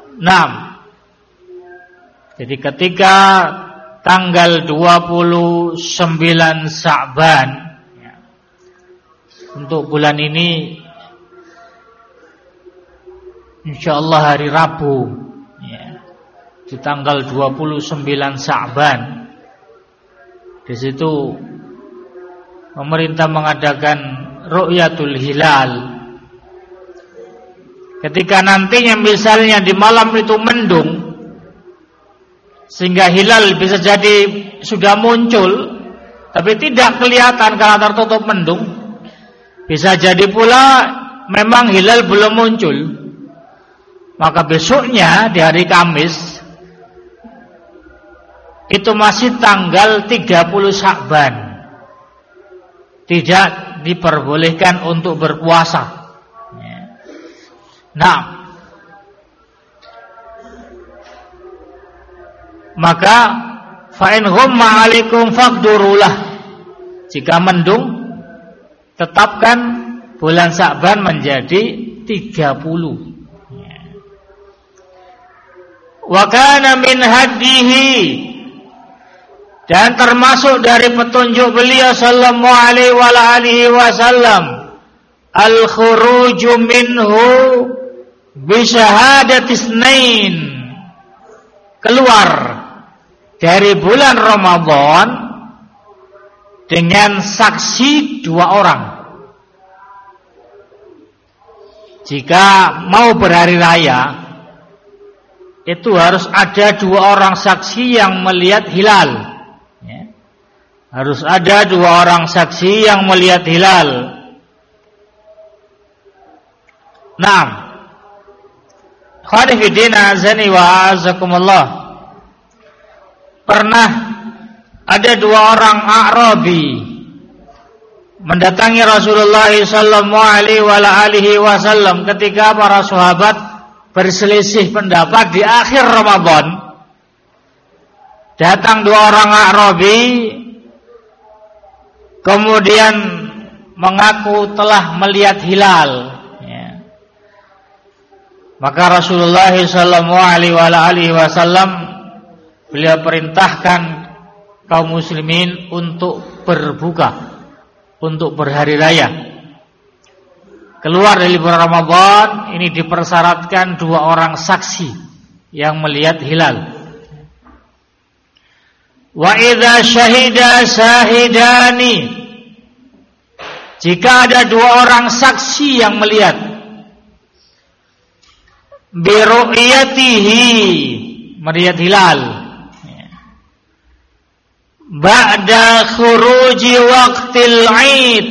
Jadi ketika tanggal 29 Sya'ban ya, untuk bulan ini insyaallah hari Rabu ya, di tanggal 29 Sya'ban, di situ pemerintah mengadakan Ru'yatul Hilal. Ketika nantinya misalnya di malam itu mendung, sehingga hilal bisa jadi sudah muncul tapi tidak kelihatan karena tertutup mendung. Bisa jadi pula memang hilal belum muncul. Maka besoknya di hari Kamis itu masih tanggal 30 Sya'ban. Tidak diperbolehkan untuk berpuasa. Maka fa'in ghumma 'alaikum faqdurulah. Jika mendung, tetapkan bulan Sya'ban menjadi 30. Wa kana min hadihi, dan termasuk dari petunjuk beliau sallallahu alaihi wasallam al-khuruju minhu bi syahadati itsnain, keluar dari bulan Ramadan dengan saksi 2 orang. Jika mau berhari raya, itu harus ada 2 orang saksi yang melihat hilal ya. Harus ada 2 orang saksi yang melihat hilal. Khadifidina azani wa azakumullah. Pernah ada 2 orang A'rabi mendatangi Rasulullah sallallahu alaihi wasallam ketika para sahabat berselisih pendapat di akhir Ramadan. Datang 2 orang A'rabi kemudian mengaku telah melihat hilal ya. Maka Rasulullah sallallahu alaihi wasallam beliau perintahkan kaum muslimin untuk berbuka, untuk berhari raya. Keluar dari bulan Ramadan ini dipersyaratkan 2 orang saksi yang melihat hilal. Wa idza syahida syahidani, jika ada 2 orang saksi yang melihat bi ru'yatihi, melihat hilal ba'da khuruji waqtil 'id,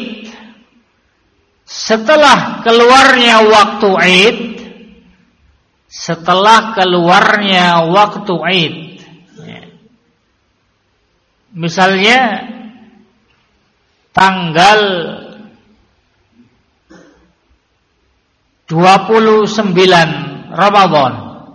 setelah keluarnya waktu 'id, setelah keluarnya waktu 'id. Misalnya tanggal 29 Ramadan,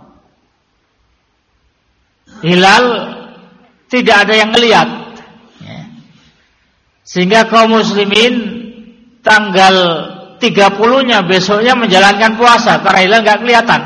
hilal tidak ada yang melihat ya. Sehingga kaum muslimin tanggal 30-nya besoknya menjalankan puasa karena hilal enggak kelihatan.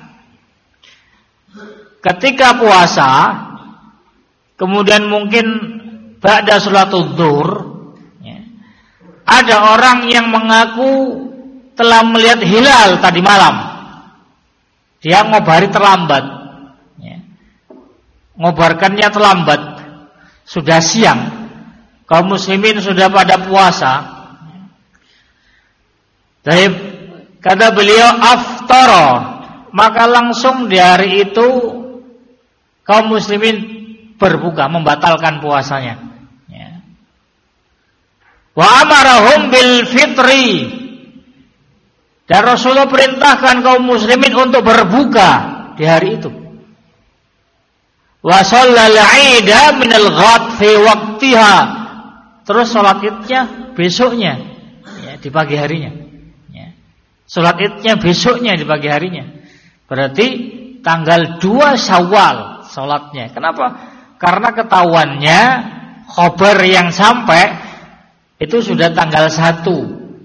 Ketika puasa kemudian mungkin ba'da sholatul zuhur ya, ada orang yang mengaku telah melihat hilal tadi malam. Dia ngobari terlambat ya. Ngobarkannya terlambat, sudah siang, kaum muslimin sudah pada puasa. Tapi kata beliau aftara, maka langsung di hari itu kaum muslimin berbuka, membatalkan puasanya ya. Wa amarahum bil fitri, dan Rasulullah perintahkan kaum muslimin untuk berbuka di hari itu. Wa shallal 'ida min al-ghad fi waqtiha, terus salat Idnya besoknya ya, di pagi harinya ya. Salat Idnya besoknya di pagi harinya. Berarti tanggal 2 Syawal salatnya. Kenapa? Karena ketahuannya khabar yang sampai itu sudah tanggal 1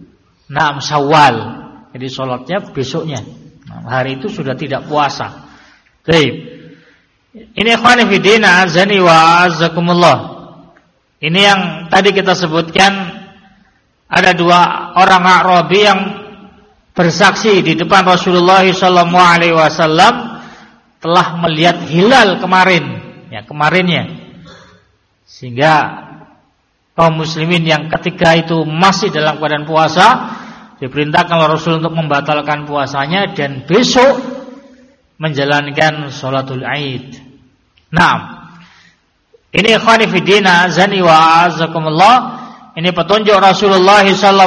Syawal. Jadi salatnya besoknya. Hari itu sudah tidak puasa. Baik. Ini ikhwan fillah azani wa azakumullah. Ini yang tadi kita sebutkan, ada dua orang A'rabi yang bersaksi di depan Rasulullah SAW telah melihat hilal kemarinnya, sehingga kaum muslimin yang ketika itu masih dalam keadaan puasa diperintahkan oleh Rasul untuk membatalkan puasanya dan besok menjalankan sholatul Aid. Nah, ini ikhwani fiddina azani wa azakumullah. Ini petunjuk Rasulullah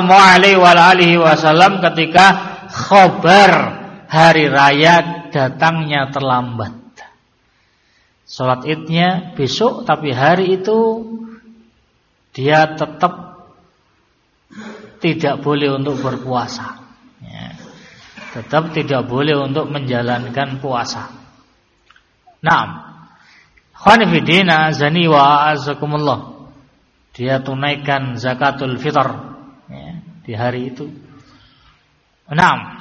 SAW ketika khabar hari raya datangnya terlambat. Sholat Idnya besok, tapi hari itu dia tetap tidak boleh untuk berpuasa. Ya. Tetap tidak boleh untuk menjalankan puasa. Naam. Khani fidina azani wa azakumullah. Dia tunaikan zakatul fitr ya, di hari itu. Naam.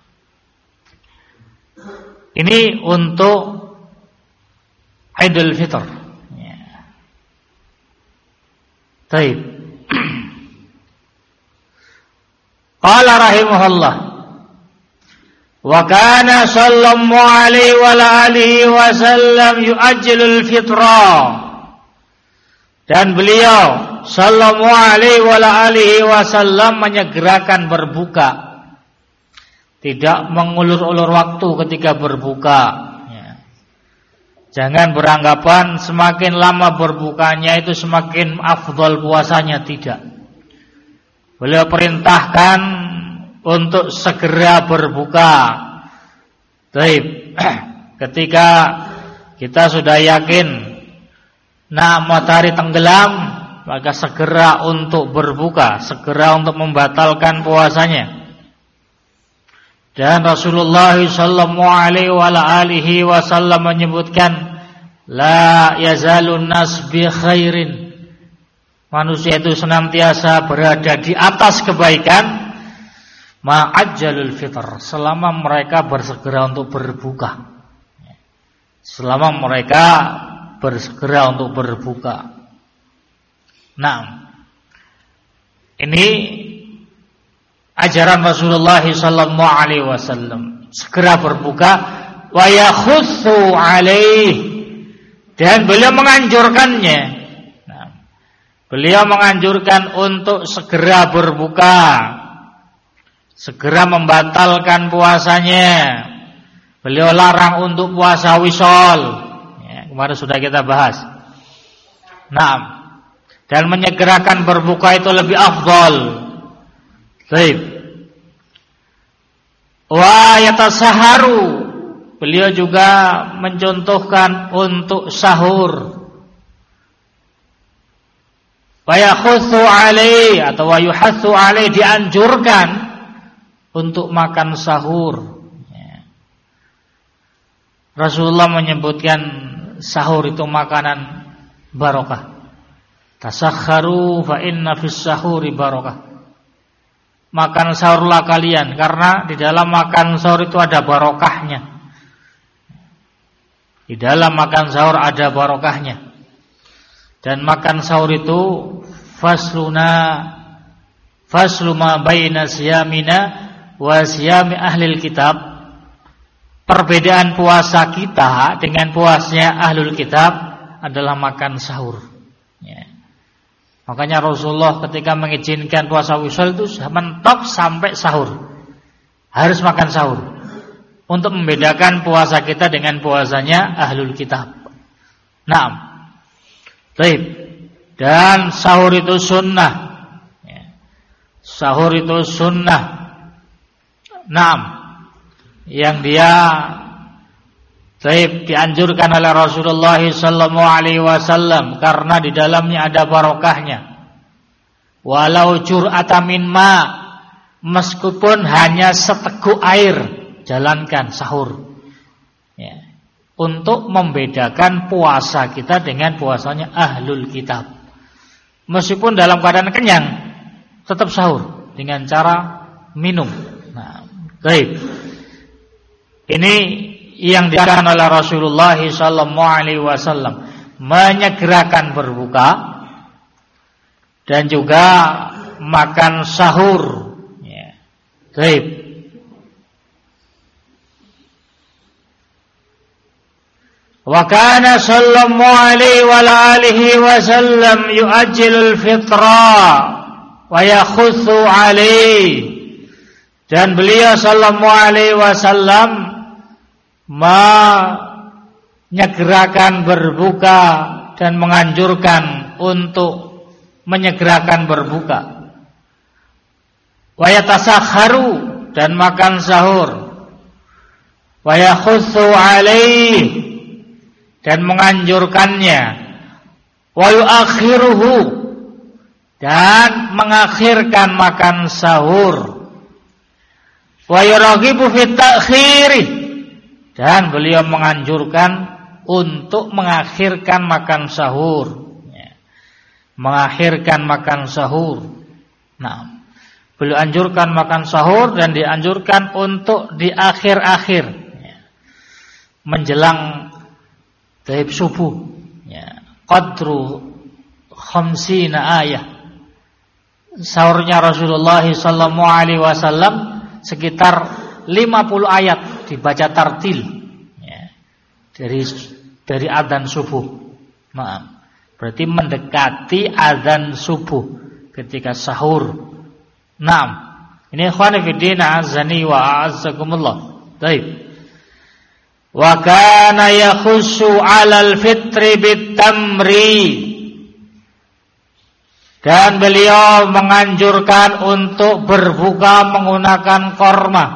Ini untuk Idul Fitr. Ya. Baik. Qala rahimahullah. Wa kana sallallahu alaihi wa alihi wasallam yu'ajjilul fitra. Dan beliau sallallahu alaihi wa alihi wasallam menyegerakan berbuka. Tidak mengulur-ulur waktu ketika berbuka. Jangan beranggapan semakin lama berbukanya itu semakin afdal puasanya, tidak. Beliau perintahkan untuk segera berbuka. Baik. Ketika kita sudah yakin matahari tenggelam, maka segera untuk berbuka, segera untuk membatalkan puasanya. Dan Rasulullah sallallahu alaihi wasallam menyebutkan, la yazalun nas bi khairin. Manusia itu senantiasa berada di atas kebaikan ma'ajjalul fitr, selama mereka bersegera untuk berbuka. Selama mereka bersegera untuk berbuka. Nah, ini ajaran Rasulullah sallallahu alaihi wasallam, segera berbuka, wa yakhussu alaihi, dan beliau menganjurkannya. Nah, beliau menganjurkan untuk segera berbuka, segera membatalkan puasanya. Beliau larang untuk puasa wisol. Ya, kemarin sudah kita bahas. Nah, dan menyegerakan berbuka itu lebih afdal. Baik. Wa yatasaharu, beliau juga mencontohkan untuk sahur. Wa yakhussu alaihi atau wa yuhassu alaihi, dianjurkan untuk makan sahur. Rasulullah menyebutkan sahur itu makanan barokah. Tasakharu fa inna fis sahuri barokah. Makan sahurlah kalian, karena di dalam makan sahur itu ada barokahnya. Di dalam makan sahur ada barokahnya. Dan makan sahur itu faslu ma baina siyamina wa siyami ahlil kitab. Perbedaan puasa kita dengan puasanya ahlul kitab adalah makan sahur. Ya. Makanya Rasulullah ketika mengizinkan puasa wisol itu mentok sampai sahur. Harus makan sahur. Untuk membedakan puasa kita dengan puasanya ahlul kitab. Naam. Baik. Dan sahur itu sunnah. Sahur itu sunnah. Naam. Yang dia dianjurkan oleh Rasulullah sallallahu alaihi wasallam karena di dalamnya ada barokahnya. Walau jur'atan min ma, meskipun hanya seteguk air, jalankan sahur. Ya. Untuk membedakan puasa kita dengan puasanya ahlul kitab. Meskipun dalam keadaan kenyang, tetap sahur dengan cara minum. Nah, baik. Ini yang dilakukan oleh Rasulullah sallallahu alaihi wasallam, menyegerakan berbuka dan juga makan sahur. Ya. Baik. Wa kana sallallahu alaihi wa alihi wasallam yu'ajjilul fitra wa yakhussu alaihi. Dan beliau sallallahu alaihi wasallam menyegerakan berbuka dan menganjurkan untuk menyegerakan berbuka. Wa yatasakharu, dan makan sahur. Wa yakhussu alaihi, dan menganjurkannya. Wa yuakhiruhu, dan mengakhirkan makan sahur. Wa yuraghibu fit ta'khiri, dan beliau menganjurkan untuk mengakhirkan makan sahur. Ya. Mengakhirkan makan sahur. Nah, beliau anjurkan makan sahur dan dianjurkan untuk di akhir-akhir, ya. Menjelang taib subuh, ya. Qadru 50 ayat. Sahurnya Rasulullah sallallahu alaihi wasallam sekitar 50 ayat dibaca tartil, ya, dari adzan subuh. Maaf, berarti mendekati adzan subuh ketika sahur. Naam, ini ikhwan fillah azani wa a'azzakumullah. Baik. Wa kana yakhussu 'alal fitri bitamri, dan beliau menganjurkan untuk berbuka menggunakan korma.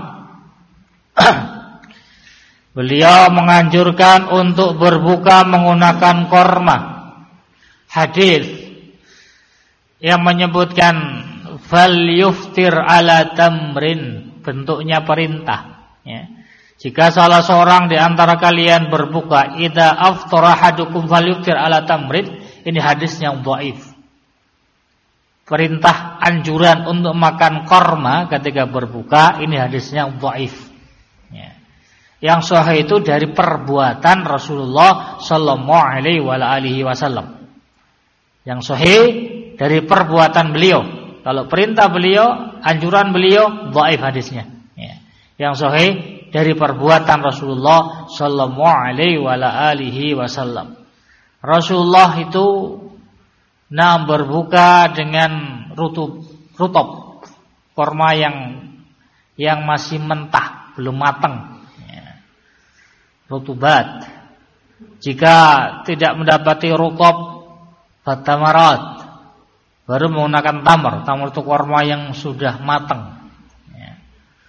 Beliau menganjurkan untuk berbuka menggunakan korma. Hadis yang menyebutkan fal yuftir ala tamrin, bentuknya perintah, ya. Jika salah seorang di antara kalian berbuka, idza aftara ahadukum fal yuftir ala tamrin, ini hadisnya dhaif. Perintah anjuran untuk makan korma ketika berbuka, ini hadisnya dhaif, ya. Yang sahih itu dari perbuatan Rasulullah sallallahu alaihi wasallam. Yang sahih dari perbuatan beliau. Kalau perintah beliau, anjuran beliau, dhaif hadisnya, ya. Yang sahih dari perbuatan Rasulullah sallallahu alaihi wasallam. Rasulullah itu berbuka dengan rutub korma yang masih mentah, belum matang, ya. Rutubat. Jika tidak mendapati rutub, fatamarat, baru menggunakan tamar. Tamar itu korma yang sudah matang, ya.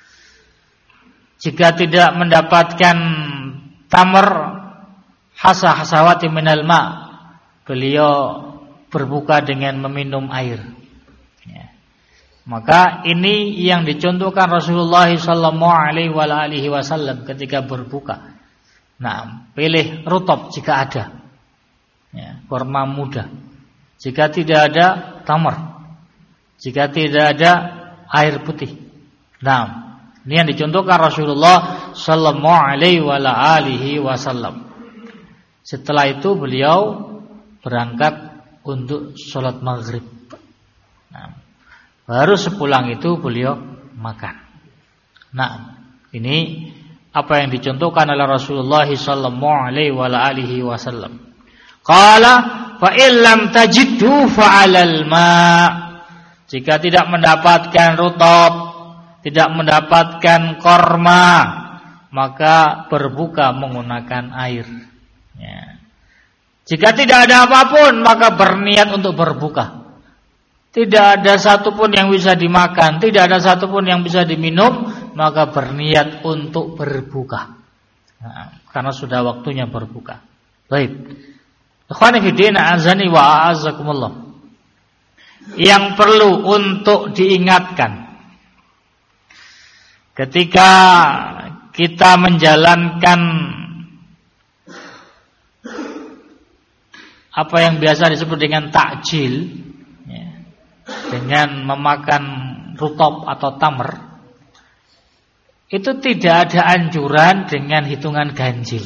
Jika tidak mendapatkan tamar, hasawati minal ma, beliau berbuka dengan meminum air, ya. Maka ini yang dicontohkan Rasulullah sallallahu alaihi wasallam ketika berbuka. Nah, pilih rutub jika ada, ya, korma muda. Jika tidak ada, tamar. Jika tidak ada, air putih. Nah, ini yang dicontohkan Rasulullah sallallahu alaihi wasallam. Setelah itu beliau berangkat untuk sholat maghrib. Nah, baru sepulang itu beliau makan. Nah, ini apa yang dicontohkan oleh Rasulullah sallallahu alaihi wasallam. Qala fa illam tajidhu fa 'alal ma. Jika tidak mendapatkan rutub, tidak mendapatkan korma, maka berbuka menggunakan air, ya. Jika tidak ada apapun, maka berniat untuk berbuka. Tidak ada satupun yang bisa dimakan, tidak ada satupun yang bisa diminum, maka berniat untuk berbuka. Nah, karena sudah waktunya berbuka. Baik. Ikhwani fiddin, azani wa a'azzakumullah. Yang perlu untuk diingatkan ketika kita menjalankan apa yang biasa disebut dengan takjil, ya, dengan memakan rutub atau tamr, itu tidak ada anjuran dengan hitungan ganjil.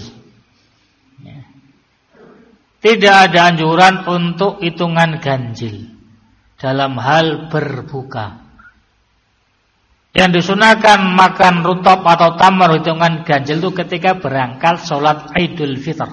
Tidak ada anjuran untuk hitungan ganjil dalam hal berbuka. Yang disunahkan makan rutab atau tamar hitungan ganjil itu ketika berangkat sholat Idul Fitr.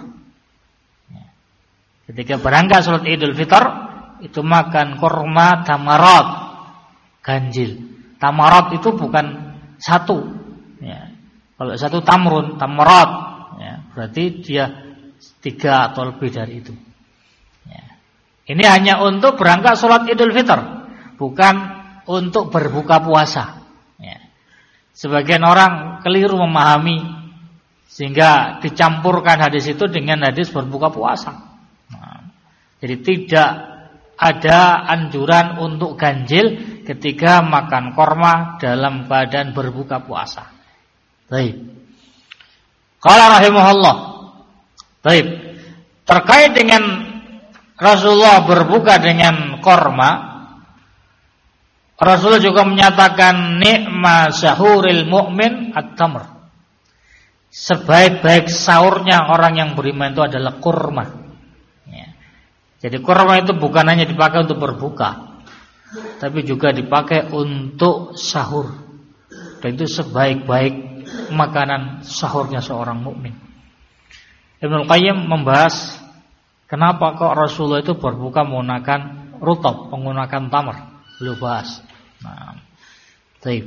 Ketika berangkat sholat Idul Fitr itu makan kurma tamarat ganjil. Tamarat itu bukan satu. Ya. Kalau satu tamrun tamarat, ya, berarti dia 3 atau lebih dari itu. Ya. Ini hanya untuk berangkat sholat Idul Fitr, bukan untuk berbuka puasa. Ya. Sebagian orang keliru memahami sehingga dicampurkan hadis itu dengan hadis berbuka puasa. Nah, jadi tidak ada anjuran untuk ganjil ketika makan korma dalam keadaan berbuka puasa. Baik. Qala rahimahullah. Baik. Terkait dengan Rasulullah berbuka dengan korma, Rasulullah juga menyatakan ni'ma sahuril mu'min at-tamr. Sebaik-baik sahurnya orang yang beriman itu adalah kurma. Ya. Jadi kurma itu bukan hanya dipakai untuk berbuka, tapi juga dipakai untuk sahur. Dan itu sebaik-baik makanan sahurnya seorang mukmin. Ibnu Qayyim membahas kenapa kok Rasulullah itu berbuka menggunakan rutab, menggunakan tamar. Beliau bahas. Nah, baik.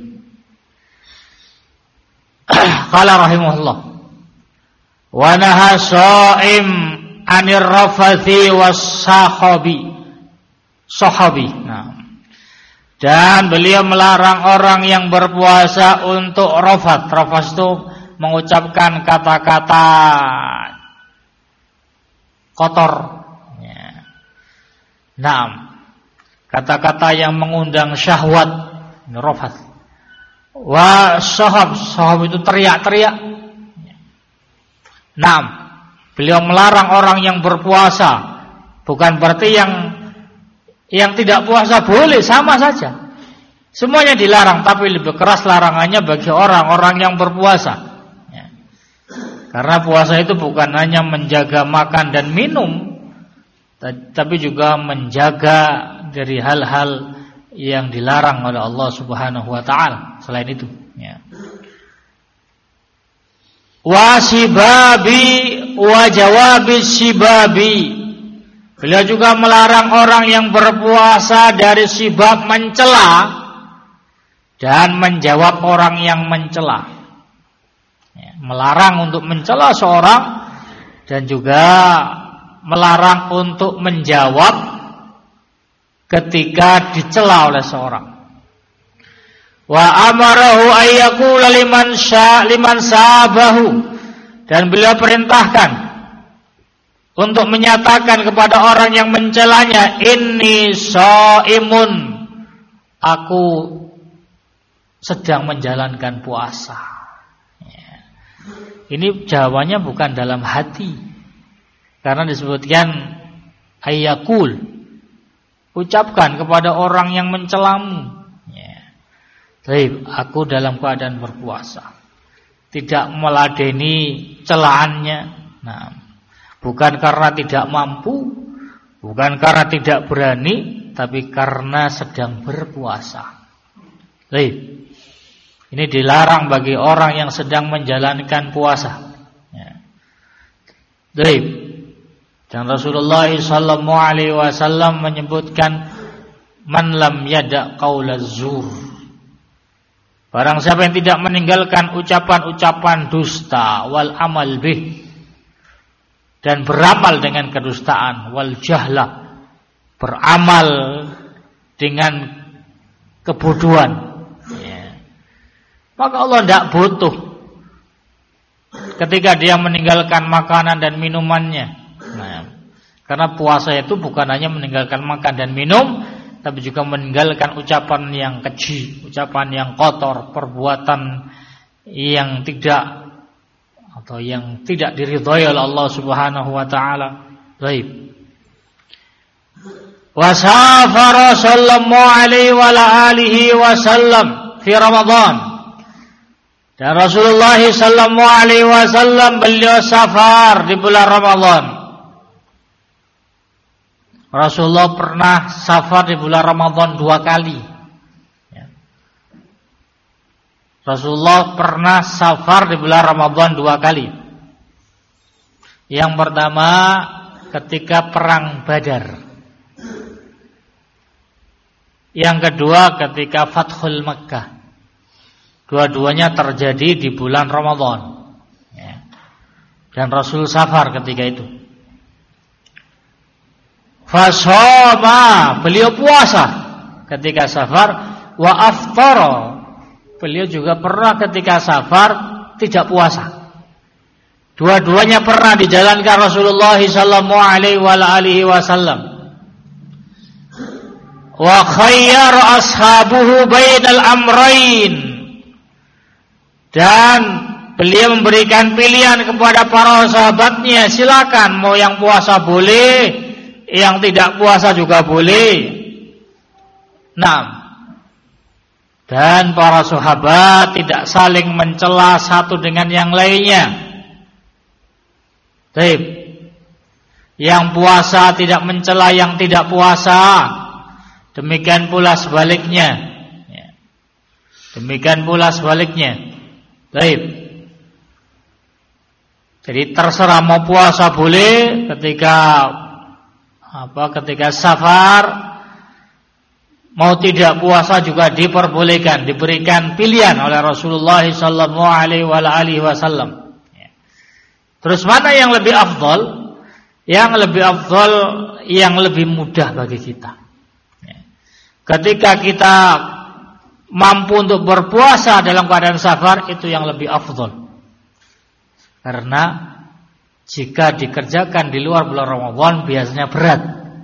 Qala rahimahullah. Wa naha sha'im 'anir rafathi was-sahabi. Nah. Dan beliau melarang orang yang berpuasa untuk rafat. Rafat itu mengucapkan kata-kata kotor. Ya. Naam. Kata-kata yang mengundang syahwat. Ini rafat. Wa sahab itu teriak-teriak. Naam. Beliau melarang orang yang berpuasa. Bukan berarti yang tidak puasa boleh, sama saja. Semuanya dilarang, tapi lebih keras larangannya bagi orang-orang yang berpuasa. Ya. Karena puasa itu bukan hanya menjaga makan dan minum, tapi juga menjaga dari hal-hal yang dilarang oleh Allah Subhanahu wa taala. Selain itu, ya. Wa sibabi wa jawabis sibabi. Beliau juga melarang orang yang berpuasa dari sibab mencela dan menjawab orang yang mencela. Ya, melarang untuk mencela seorang dan juga melarang untuk menjawab ketika dicela oleh seorang. Wa amarahu ayyaqula liman sabahu, dan beliau perintahkan untuk menyatakan kepada orang yang mencelanya, inni shaimun, aku sedang menjalankan puasa. Ya. Ini jawabannya bukan dalam hati, karena disebutkan ayyakul, ucapkan kepada orang yang mencelamu. Ya. Baik, aku dalam keadaan berpuasa, tidak meladeni celaannya. Nah, bukan karena tidak mampu, bukan karena tidak berani, tapi karena sedang berpuasa. Baik. Ini dilarang bagi orang yang sedang menjalankan puasa. Ya. Baik. Dan Rasulullah SAW menyebutkan man lam yada' qaulaz zur. Barang siapa yang tidak meninggalkan ucapan-ucapan dusta wal amal bih, dan beramal dengan kedustaan, wal jahla, beramal dengan kebodohan, ya. Maka Allah tidak butuh ketika dia meninggalkan makanan dan minumannya. Nah, karena puasa itu bukan hanya meninggalkan makan dan minum, tapi juga meninggalkan ucapan yang keji, ucapan yang kotor, perbuatan yang tidak diridhai oleh Allah Subhanahu wa taala. Baik. Wa safara sallallahu alaihi wa alihi wasallam fi Ramadan. Dan Rasulullah sallallahu alaihi wasallam beliau safar di bulan Ramadan. Rasulullah pernah safar di bulan Ramadan 2 kali. Rasulullah pernah safar di bulan Ramadan 2 kali. Yang pertama ketika perang Badar. Yang kedua ketika Fathul Makkah. Dua-duanya terjadi di bulan Ramadan. Dan Rasul safar ketika itu. Fasoma, beliau puasa ketika safar. Wa aftara, beliau juga pernah ketika safar tidak puasa. Dua-duanya pernah dijalankan Rasulullah sallallahu alaihi wasallam. Wa khayyara ashabuhu bainal amrayn, dan beliau memberikan pilihan kepada para sahabatnya, silakan mau yang puasa boleh, yang tidak puasa juga boleh. Nah, dan para sahabat tidak saling mencela satu dengan yang lainnya. Baik. Yang puasa tidak mencela yang tidak puasa. Demikian pula sebaliknya. Demikian pula sebaliknya. Baik. Jadi terserah mau puasa boleh ketika safar, mau tidak puasa juga diperbolehkan, diberikan pilihan oleh Rasulullah sallallahu alaihi wasallam. Terus mana yang lebih afdal? Yang lebih afdal, yang lebih mudah bagi kita. Ketika kita mampu untuk berpuasa dalam keadaan safar, itu yang lebih afdal. Karena jika dikerjakan di luar bulan Ramadan biasanya berat.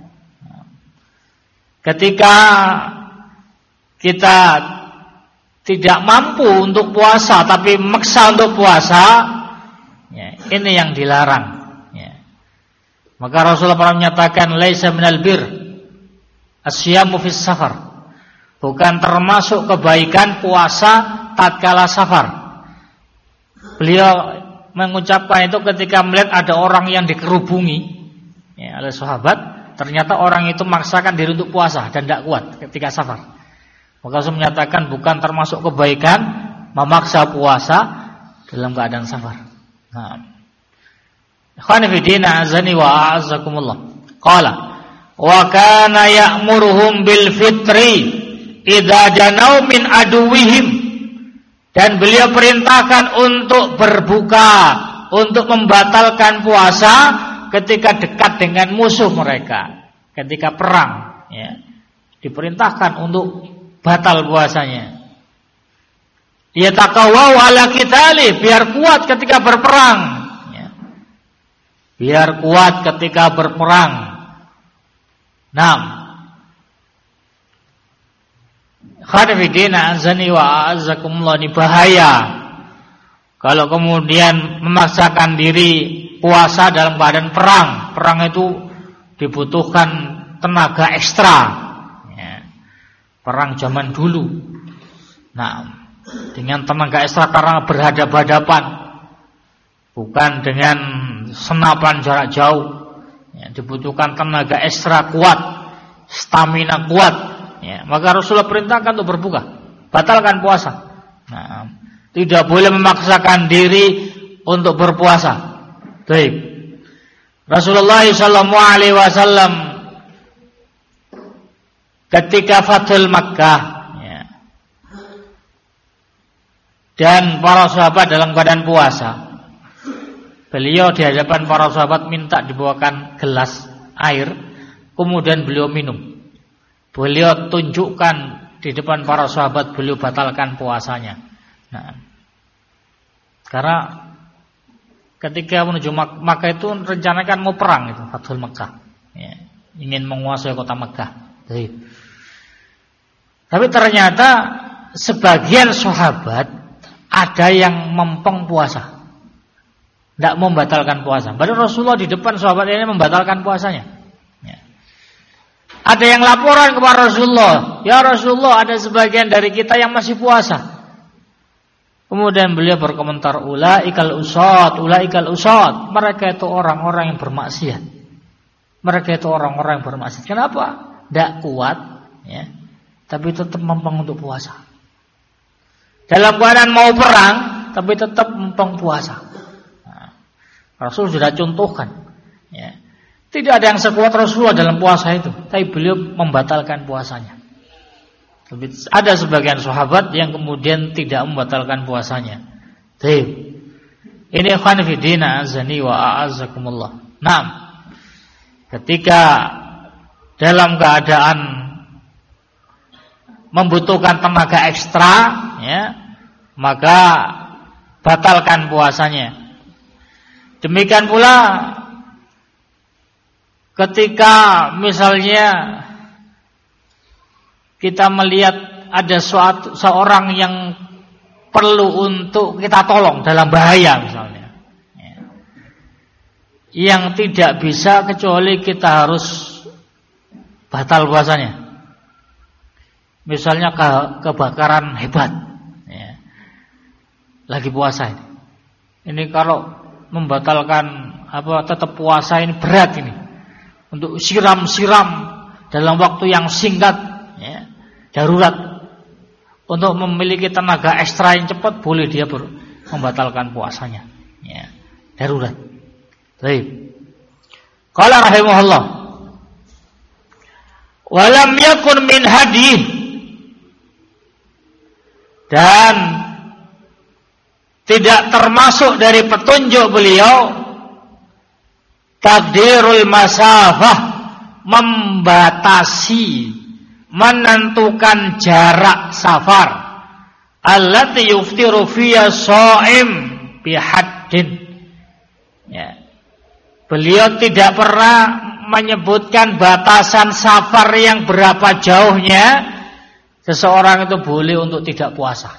Ketika kita tidak mampu untuk puasa tapi maksa untuk puasa, ini yang dilarang. Maka Rasulullah pernah menyatakan laisa minal bir asyamu fis safar, bukan termasuk kebaikan puasa tatkala safar. Beliau mengucapkan itu ketika melihat ada orang yang dikerubungi oleh sahabat. Ternyata orang itu memaksakan diri untuk puasa dan tidak kuat ketika safar. Maka Rasul menyatakan bukan termasuk kebaikan memaksa puasa dalam keadaan safar. Nah, Khanifidina azani wa a'azzakumullah. Qala wa kana ya'muruhum bil fitri idza janau min aduwihim, dan beliau perintahkan untuk berbuka, untuk membatalkan puasa ketika dekat dengan musuh mereka, ketika perang, diperintahkan untuk batal puasanya. Dia takawau ala qitali, biar kuat ketika berperang. Biar kuat ketika berperang. Nah, khadifidina azani wa a'azzakumullah, ini bahaya kalau kemudian memaksakan diri puasa dalam keadaan perang. Perang itu dibutuhkan tenaga ekstra. Perang zaman dulu. Nah, dengan tenaga ekstra karena berhadapan-hadapan, bukan dengan senapan jarak jauh. Dibutuhkan tenaga ekstra kuat, stamina kuat. Maka Rasulullah perintahkan untuk berbuka, batalkan puasa. Nah, tidak boleh memaksakan diri untuk berpuasa. Baik. Rasulullah sallallahu alaihi wasallam ketika Fathul Makkah, dan para sahabat dalam keadaan puasa, beliau di hadapan para sahabat minta dibawakan gelas air, kemudian beliau minum. Beliau tunjukkan di depan para sahabat, beliau batalkan puasanya. Nah, karena ketika menuju Makkah itu rencanakan mau perang, itu Fathul Makkah, ingin menguasai kota Makkah. Tapi ternyata sebagian sahabat ada yang mempeng puasa, tidak membatalkan puasa. Padahal Rasulullah di depan sahabat ini membatalkan puasanya. Ada yang laporan kepada Rasulullah, ya Rasulullah, ada sebagian dari kita yang masih puasa. Kemudian beliau berkomentar, ulaikal usad, ulaikal usad. Mereka itu orang-orang yang bermaksiat. Mereka itu orang-orang yang bermaksiat. Kenapa? Tidak kuat, ya, tapi tetap mempeng untuk puasa. Dalam keadaan mau perang, tapi tetap mempeng puasa. Nah, Rasul sudah contohkan, ya. Tidak ada yang sekuat Rasulullah dalam puasa itu, tapi beliau membatalkan puasanya. Ada sebagian sahabat yang kemudian tidak membatalkan puasanya. Baik. Ini ikhwan fillah azani wa a'azzakumullah. Naam. Ketika dalam keadaan membutuhkan tenaga ekstra, ya, maka batalkan puasanya. Demikian pula ketika misalnya kita melihat ada seorang yang perlu untuk kita tolong dalam bahaya misalnya, ya, yang tidak bisa kecuali kita harus batal puasanya. Misalnya kebakaran hebat, ya, lagi puasa ini. Ini kalau membatalkan tetap puasa ini berat ini. Untuk siram-siram dalam waktu yang singkat, ya, darurat. Untuk memiliki tenaga ekstra yang cepat, boleh dia membatalkan puasanya, ya, darurat. Baik. Qala rahimahullah, walam yakun min hadi, dan tidak termasuk dari petunjuk beliau takdirul masafah, membatasi, menentukan jarak safar, allati yuftiru fiya shaim bihaddin, ya. Beliau tidak pernah menyebutkan batasan safar yang berapa jauhnya seseorang itu boleh untuk tidak puasa.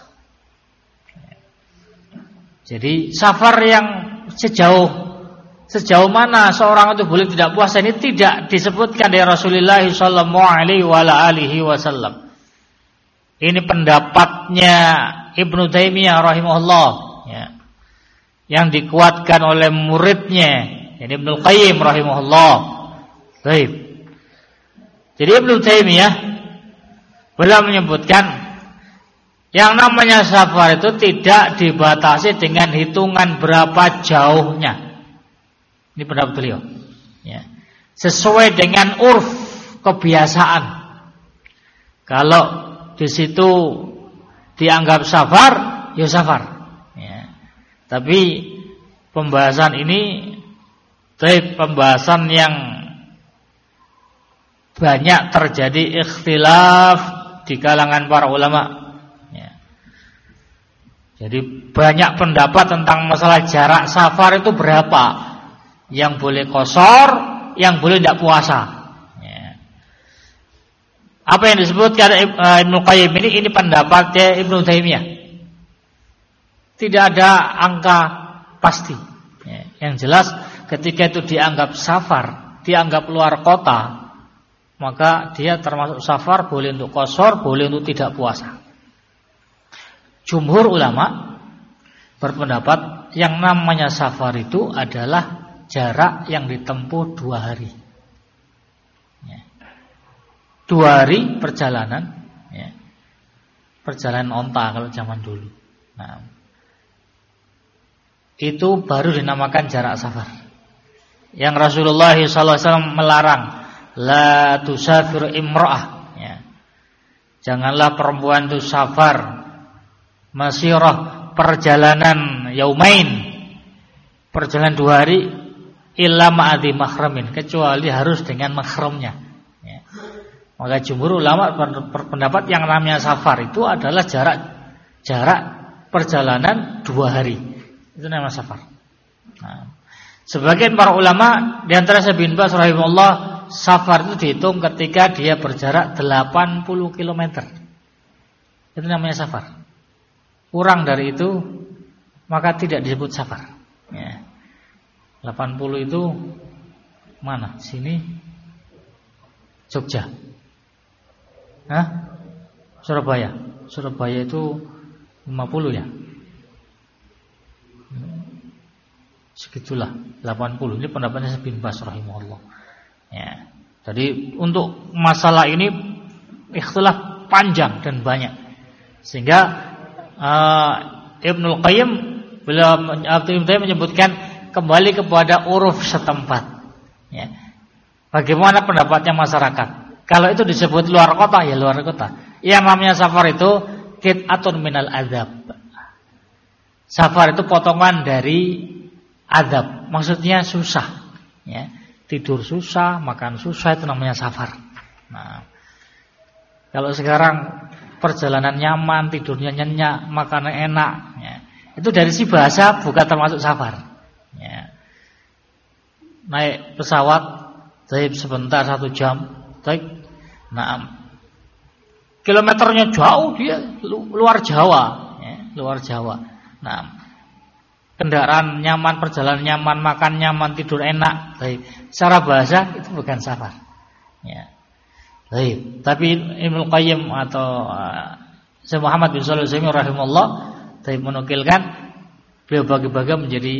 Jadi safar yang sejauh mana seorang itu boleh tidak puasa ini tidak disebutkan dari Rasulullah sallallahu alaihi wasallam. Ini pendapatnya Ibnu Taimiyah rahimahullah, ya, yang dikuatkan oleh muridnya, yani Ibnu Qayyim rahimahullah. Baik. Jadi Ibnu Taimiyah beliau menyebutkan yang namanya safar itu tidak dibatasi dengan hitungan berapa jauhnya. Ini pendapat beliau, ya. Sesuai dengan urf, kebiasaan. Kalau di situ dianggap safar, ya safar, ya. Tapi pembahasan ini pembahasan yang banyak terjadi ikhtilaf di kalangan para ulama. Jadi banyak pendapat tentang masalah jarak safar itu berapa, yang boleh qashar, yang boleh tidak puasa, ya. Apa yang disebutkan Ibnu Qayyim ini pendapatnya Ibnu Taimiyah. Tidak ada angka pasti, ya. Yang jelas ketika itu dianggap safar, dianggap luar kota, maka dia termasuk safar, boleh untuk qashar, boleh untuk tidak puasa. Jumhur ulama berpendapat yang namanya safar itu adalah jarak yang ditempuh 2 hari, ya. 2 hari perjalanan, ya. Perjalanan onta kalau zaman dulu. Nah, itu baru dinamakan jarak safar. Yang Rasulullah SAW melarang, la tusafir imra'ah, ya. Janganlah perempuan itu safar masirah, perjalanan yaumain, perjalanan 2 hari, illa ma'adhi mahramin, kecuali harus dengan mahramnya, ya. Maka jumhur ulama berpendapat yang namanya safar itu adalah jarak perjalanan 2 hari, itu namanya safar. Nah, sebagian para ulama di antara Ibnu Baz rahimahullah, safar itu dihitung ketika dia berjarak 80 km. Itu namanya safar. Kurang dari itu maka tidak disebut safar, ya. 80 itu mana? Sini Jogja. Surabaya. Surabaya itu 50 ya. segitulah 80. Ini pendapatnya Bin Baz rahimahullah. Ya. Jadi untuk masalah ini ikhtilaf panjang dan banyak. Sehingga Ibnul Qayyim menyebutkan kembali kepada uruf setempat. Ya. Bagaimana pendapatnya masyarakat? Kalau itu disebut luar kota, ya luar kota. Yang namanya safar itu qit'atun minal adzab. Safar itu potongan dari azab. Maksudnya susah. Ya. Tidur susah, makan susah, itu namanya safar. Nah, kalau sekarang perjalanan nyaman, tidurnya nyenyak, makanan enak, ya, itu dari si bahasa bukan termasuk safar. Ya. Naik pesawat, taib sebentar 1 jam, taib. Nah, kilometernya jauh, dia luar Jawa, ya, luar Jawa. Nah, kendaraan nyaman, perjalanan nyaman, makan nyaman, tidur enak. Taib. Secara bahasa itu bukan safar. Ya. Taib. Tapi Ibnu Qayyim atau Syekh Muhammad bin Shalih Al-Utsaimin rahimahullah taib menukilkan beliau bagi-bagi menjadi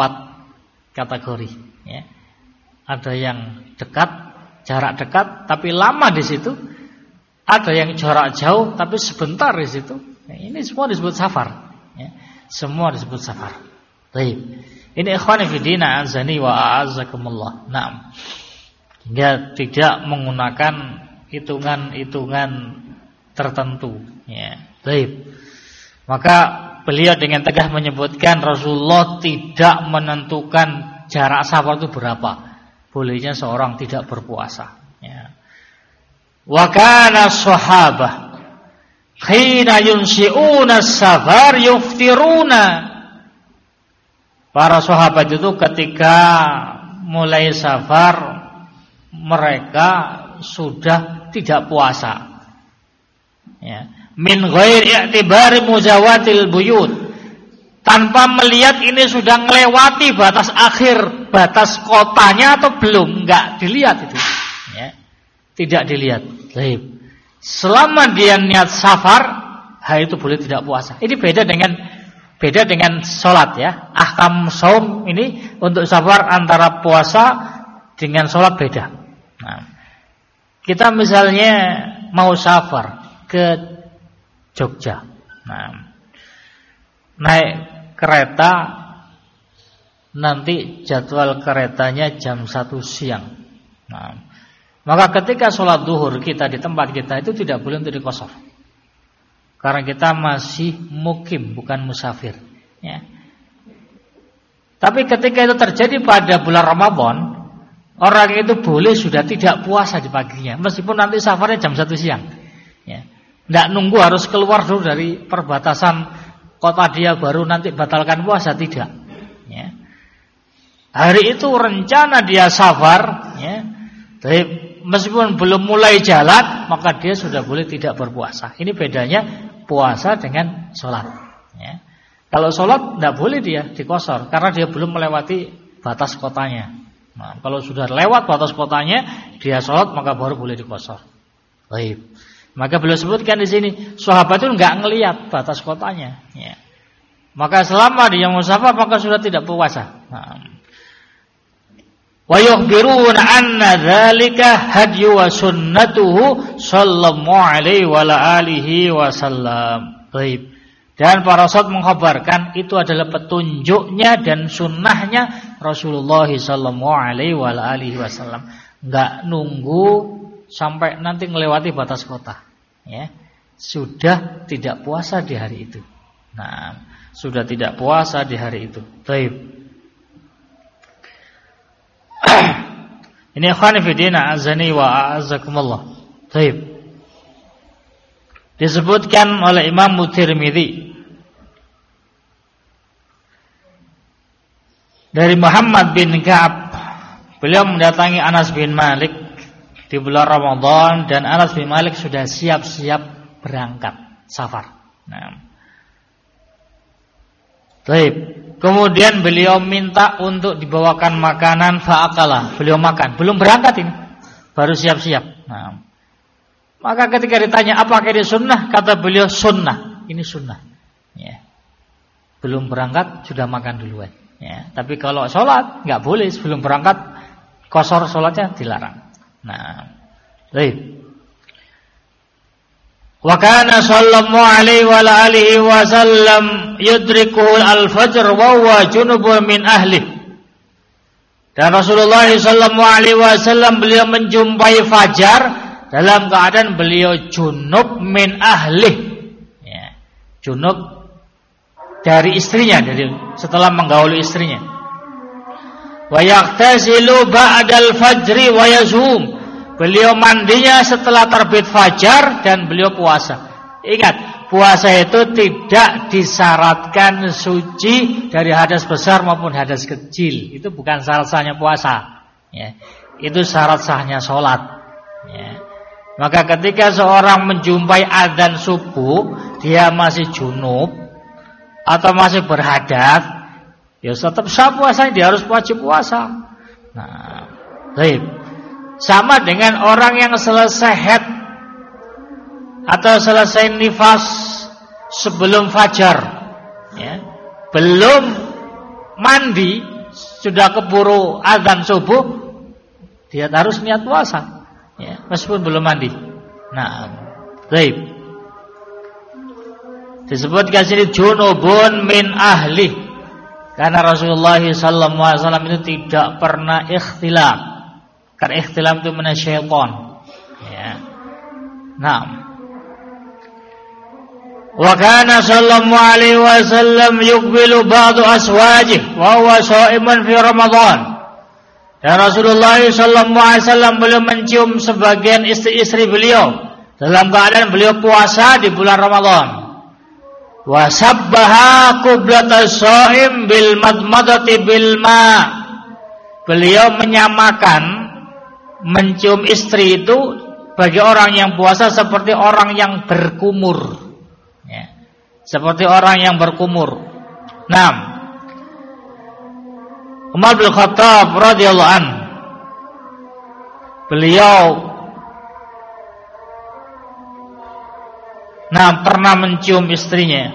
4 kategori. Ya. Ada yang dekat, jarak dekat, tapi lama di situ. Ada yang jarak jauh, tapi sebentar di situ. Nah, ini semua disebut safar. Ya. Semua disebut safar. Baik. Ini ikhwani fi din azani wa a'azzakumullah. Naam. Hingga tidak menggunakan hitungan-hitungan tertentu, ya. Baik. Maka beliau dengan tegas menyebutkan Rasulullah tidak menentukan jarak safar itu berapa. Bolehnya seorang tidak berpuasa, ya. Wa kana sahabah khina yunsi'una as-safar yuftiruna. Para sahabat itu ketika mulai safar mereka sudah tidak puasa. Ya. Min ghairi i'tibari mujawatil buyut. Tanpa melihat ini sudah melewati batas akhir, batas kotanya atau belum, enggak dilihat itu. Ya. Tidak dilihat. Baik. Selama dia niat safar, hari itu boleh tidak puasa. Ini beda dengan sholat, ya. Ahkam saum ini untuk safar antara puasa dengan sholat beda. Nah, kita misalnya mau safar ke Jogja, nah, naik kereta, nanti jadwal keretanya jam 1 siang. Nah, maka ketika sholat duhur kita di tempat kita itu tidak boleh untuk dikosor. Karena kita masih mukim, bukan musafir, ya. Tapi ketika itu terjadi pada bulan Ramadan, orang itu boleh sudah tidak puasa di paginya, meskipun nanti safarnya jam 1 siang, ya. Tidak nunggu harus keluar dulu dari perbatasan kota dia baru nanti batalkan puasa, tidak, ya. Hari itu rencana dia safar, ya. Tapi meskipun belum mulai jalan, maka dia sudah boleh tidak berpuasa. Ini bedanya puasa dengan sholat, ya. Kalau sholat tidak boleh dia dikosor karena dia belum melewati batas kotanya. Nah, kalau sudah lewat batas kotanya, dia sholat maka baru boleh dikosor. Baik. Maka beliau sebutkan di sini, sahabat itu enggak ngelihat batas kotanya, ya. Maka selama dia musafir maka sudah tidak puasa. Nah. Wa yukhbiruna anna dzalika hadyu wa sunnatuhu sallallahu alaihi wa alihi wasallam. Baik. Dan para sahabat mengkhabarkan itu adalah petunjuknya dan sunnahnya Rasulullah sallallahu alaihi wa alihi wasallam. Enggak nunggu sampai nanti melewati batas kota, ya. Sudah tidak puasa di hari itu. Nah, sudah tidak puasa di hari itu. Baik. Ini ikhwani fi din azani wa a'azzakumullah. Baik. Disebutkan oleh Imam Tirmidzi dari Muhammad bin Ka'ab, beliau mendatangi Anas bin Malik di bulan Ramadan dan Anas bin Malik sudah siap-siap berangkat safar. Nah. Baik. Kemudian beliau minta untuk dibawakan makanan fa'akala. Beliau makan, belum berangkat ini, baru siap-siap. Nah. Maka ketika ditanya apakah ini sunnah, kata beliau sunnah. Ini sunnah, ya. Belum berangkat sudah makan duluan. Ya, tapi kalau sholat nggak boleh sebelum berangkat, qashar sholatnya dilarang. Nah, baik. Wa kana sallallahu alaihi wa alihi wasallam yudrikul al-fajr wa huwa junubun min ahli. Dan Rasulullah sallallahu alaihi wasallam beliau menjumpai fajar dalam keadaan beliau junub min ahli. Ya, junub dari istrinya, dari setelah menggauli istrinya. Wa yaqtasilu ba'dal fajri wa yazum. Beliau mandinya setelah terbit fajar dan beliau puasa. Ingat, puasa itu tidak disyaratkan suci dari hadas besar maupun hadas kecil. Itu bukan syarat sahnya puasa. Ya, itu syarat sahnya sholat. Ya. Maka ketika seorang menjumpai adzan subuh, dia masih junub atau masih berhadas, ya tetap sah puasanya, dia harus wajib puasa. Nah, baik. Sama dengan orang yang selesai haid atau selesai nifas sebelum fajar, ya, belum mandi, sudah keburu azan subuh, dia harus niat puasa, ya, meskipun belum mandi. Nah, baik. Disebutkan sini junubun min ahli, karena Rasulullah SAW itu tidak pernah ikhtilaf. Karena ikhtilaf itu minasyaitan. Ya. Naam. Wa kana sallallahu alaihi wasallam yuqbilu ba'du aswajih wa huwa sha'imun fi Ramadan. Dan Rasulullah sallallahu alaihi wasallam beliau mencium sebagian istri-istri beliau dalam keadaan beliau puasa di bulan Ramadan. Wa sabbaha qiblatas sha'im bil madmadati bil ma. Beliau menyamakan mencium istri itu bagi orang yang puasa seperti orang yang berkumur, ya, seperti orang yang berkumur. Nah, Umar bin Khattab radhiyallahu anhu, beliau pernah mencium istrinya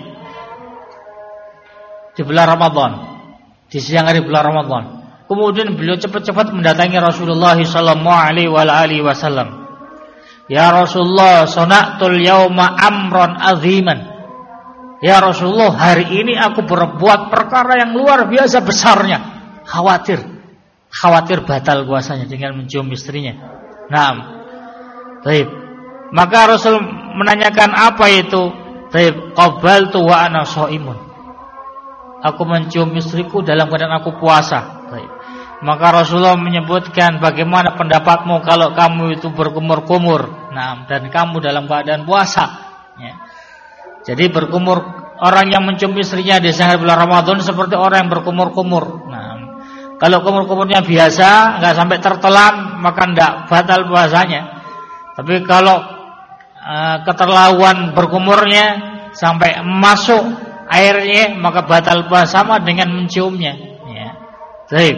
di bulan Ramadan, di siang hari bulan Ramadan. Kemudian beliau cepat-cepat mendatangi Rasulullah sallallahu alaihi wasallam. Ya Rasulullah, sana'tul yauma amran aziman. Ya Rasulullah, hari ini aku berbuat perkara yang luar biasa besarnya. Khawatir batal puasanya dengan mencium istrinya. Naam. Baik. Maka Rasul menanyakan apa itu? Baik, qabaltu wa ana shaimun. Aku mencium istriku dalam keadaan aku puasa. Baik. Maka Rasulullah menyebutkan bagaimana pendapatmu kalau kamu itu berkumur-kumur, nah, dan kamu dalam keadaan puasa. Ya. Jadi berkumur, orang yang mencium istrinya di siang bulan Ramadan seperti orang yang berkumur-kumur. Nah, kalau kumur-kumurnya biasa, nggak sampai tertelan, maka tidak batal puasanya. Tapi kalau keterlaluan berkumurnya sampai masuk airnya, maka batal puasa sama dengan menciumnya. Ya. Baik.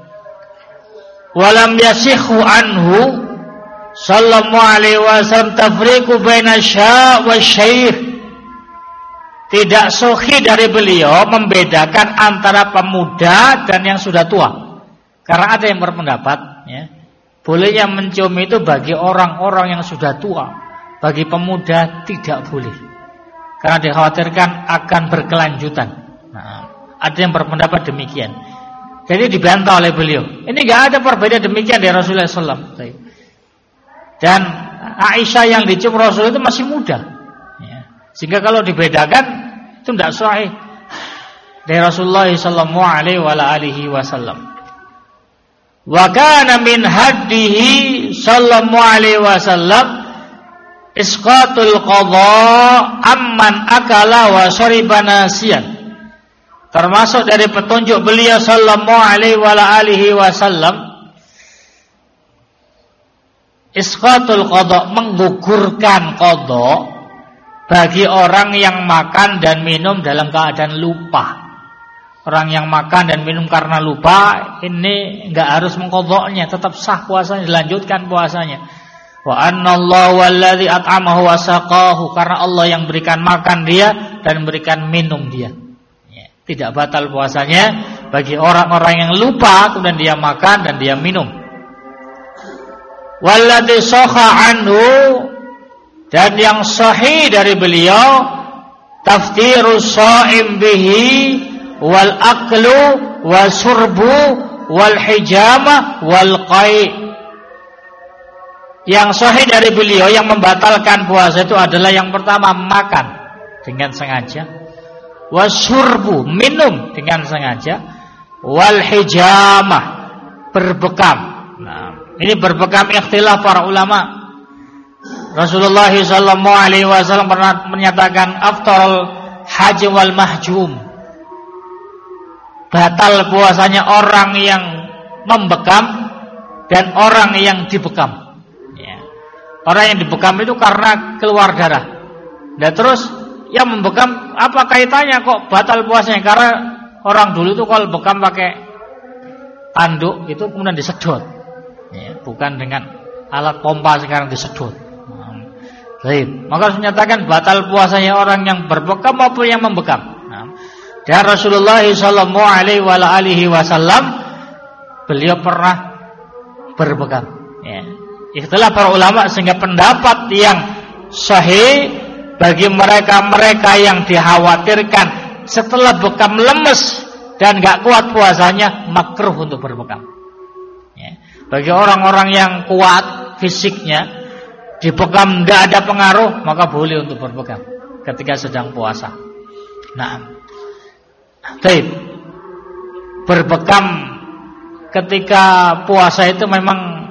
Walam yasihhu anhu sallallahu alaihi wasallam tafriqu baina sya' wa syaikh. Tidak sahih dari beliau membedakan antara pemuda dan yang sudah tua. Karena ada yang berpendapat, ya, bolehnya mencium itu bagi orang-orang yang sudah tua, bagi pemuda tidak boleh. Karena dikhawatirkan akan berkelanjutan. Nah, ada yang berpendapat demikian. Jadi dibantah oleh beliau. Ini enggak ada perbedaan demikian dari Rasulullah SAW. Dan Aisyah yang dicium Rasul itu masih muda, ya. Sehingga kalau dibedakan itu tidak sahih dari Rasulullah SAW. Wa kana min haddihi sallallahu alaihi wasallam isqatul qadha amman akala wa shariba nasiyan. Termasuk dari petunjuk beliau sallallahu alaihi wasallam, isqatul qadha, menggugurkan qadha bagi orang yang makan dan minum dalam keadaan lupa. Orang yang makan dan minum karena lupa, ini enggak harus mengqadha'nya, tetap sah puasanya, dilanjutkan puasanya. Wa annallahu wallazi at'amahu wa saqahu, karena Allah yang berikan makan dia dan berikan minum dia. Tidak batal puasanya bagi orang-orang yang lupa kemudian dia makan dan dia minum. Walladzi sahha anhu, dan yang sahih dari beliau, taftirus shaim bihi wal aklu wasurbu wal hijama wal qai. Yang sahih dari beliau yang membatalkan puasa itu adalah yang pertama makan dengan sengaja, wasurbu minum dengan sengaja, wal hijama berbekam. Nah, ini berbekam ikhtilaf para ulama. Rasulullah SAW pernah menyatakan aftarul haji wal mahjum, batal puasanya orang yang membekam dan orang yang dibekam. Orang yang dibekam itu karena keluar darah. Dan terus yang membekam apa kaitannya kok batal puasanya? Karena orang dulu itu kalau bekam pakai tanduk itu kemudian disedot, bukan dengan alat pompa sekarang disedot. Baik, maka harus menyatakan batal puasanya orang yang berbekam maupun yang membekam. Dan Rasulullah SAW beliau pernah berbekam. Itulah para ulama, sehingga pendapat yang sahih bagi mereka-mereka yang dikhawatirkan setelah bekam lemes dan gak kuat puasanya, makruh untuk berbekam. Bagi orang-orang yang kuat fisiknya, dibekam gak ada pengaruh, maka boleh untuk berbekam ketika sedang puasa. Nah, baik, berbekam ketika puasa itu memang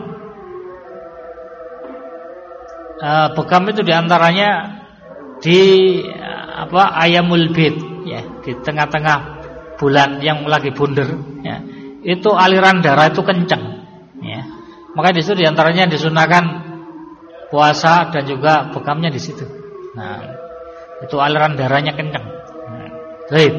bekam itu diantaranya di ayamul bid, di tengah-tengah bulan yang lagi bunder, itu aliran darah itu kencang, maka di situ diantaranya disunahkan puasa dan juga bekamnya di situ. Nah, itu aliran darahnya kencang. Baik.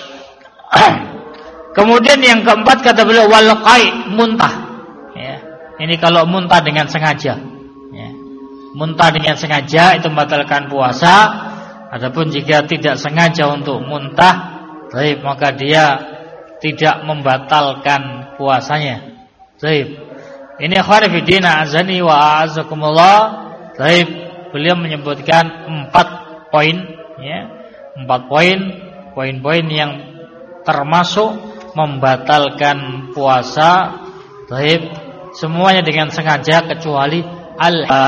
Kemudian yang keempat kata beliau wal qai, muntah. Ini kalau muntah dengan sengaja. Muntah dengan sengaja itu membatalkan puasa. Adapun jika tidak sengaja untuk muntah, baik, maka dia tidak membatalkan puasanya. Baik. Ini kharifidin azani wa a'azakumullah. Baik, beliau menyebutkan 4 poin, 4 poin yang termasuk membatalkan puasa. Baik, semuanya dengan sengaja kecuali al